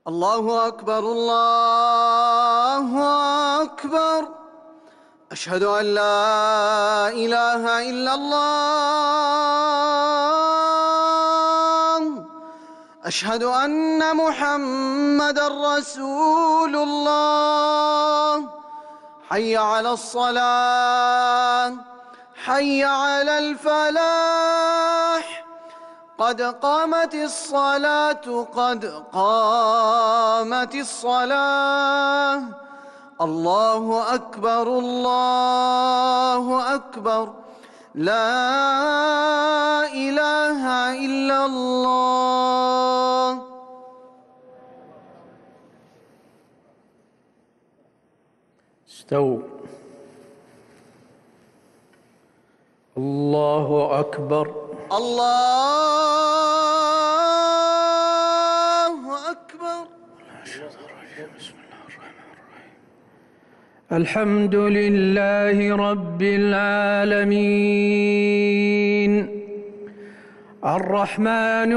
الله أكبر الله أكبر. أشهد أن لا إله إلا الله. أشهد أن محمدًا رسول الله. حي على الصلاة، حي على الفلاح، قد قامت الصلاة، قد قامت الصلاة. الله أكبر الله أكبر، لا إله إلا الله. استووا. الله أكبر الله أكبر. الحمد لله رب العالمين الرحمن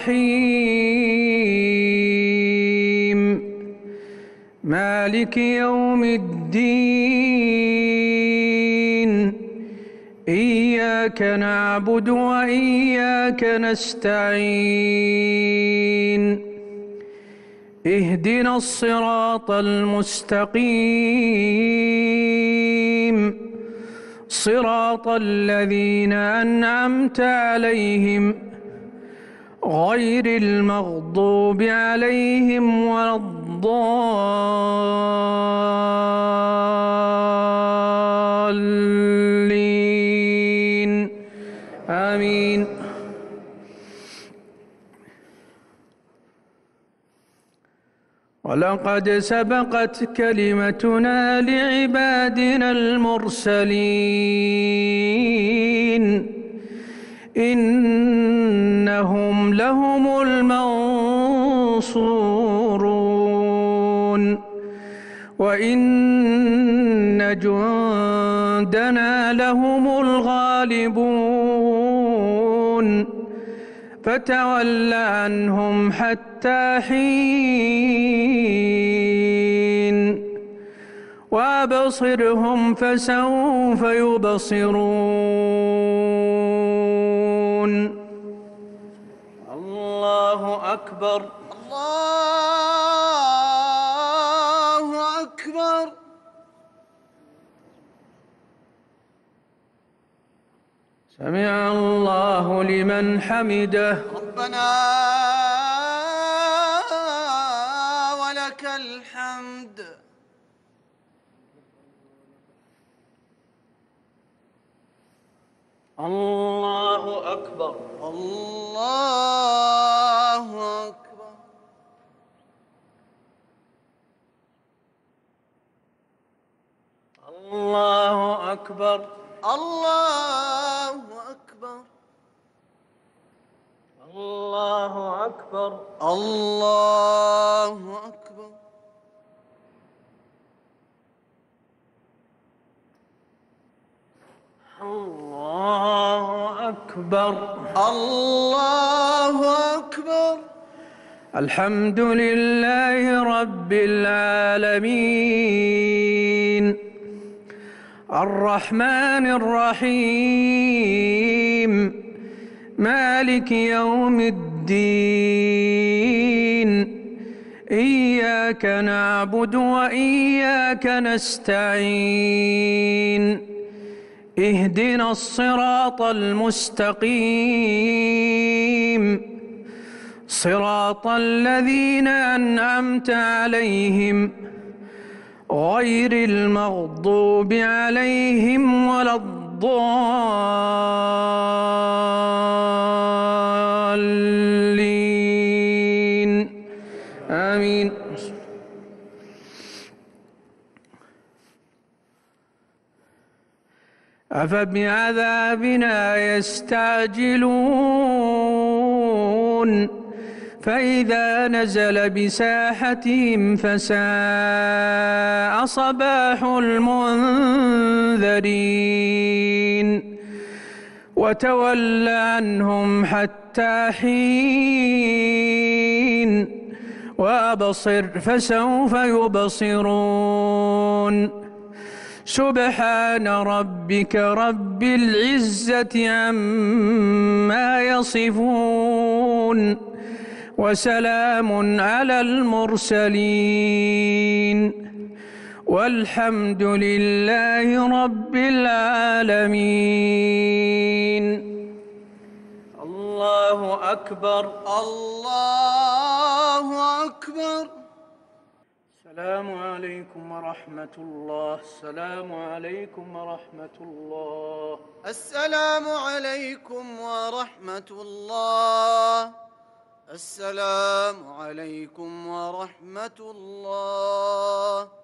الرحيم مالك يوم الدين. إياك نعبد وإياك نستعين. اهدنا الصراط المستقيم، صراط الذين أنعمت عليهم غير المغضوب عليهم ولا الضالين. آمين. ولقد سبقت كلمتنا لعبادنا المرسلين إنهم لهم المنصورون وإن جندنا لهم الغالبون. فتول عنهم حتى حين وأبصرهم فسوف يبصرون. الله أكبر الله أكبر. سمع الله لمن حمده. ربنا ولك الحمد. الله أكبر الله أكبر. الله أكبر الله أكبر. الله أكبر الله أكبر. الله أكبر الله أكبر. الحمد لله رب العالمين الرحمن الرحيم مالك يوم الدين. إياك نعبد وإياك نستعين. اهدنا الصراط المستقيم، صراط الذين أنعمت عليهم غير المغضوب عليهم ولا الضالين. آمين. أفبعذابنا يستعجلون فإذا نزل بساحتهم فساء صباح المنذرين. وتول عنهم حتى حين وأبصر فسوف يبصرون سبحان ربك رب العزة عما يصفون وسلام على المرسلين والحمد لله رب العالمين. الله أكبر. الله أكبر. السلام عليكم ورحمة الله. السلام عليكم ورحمة الله. السلام عليكم ورحمة الله. السلام عليكم ورحمة الله.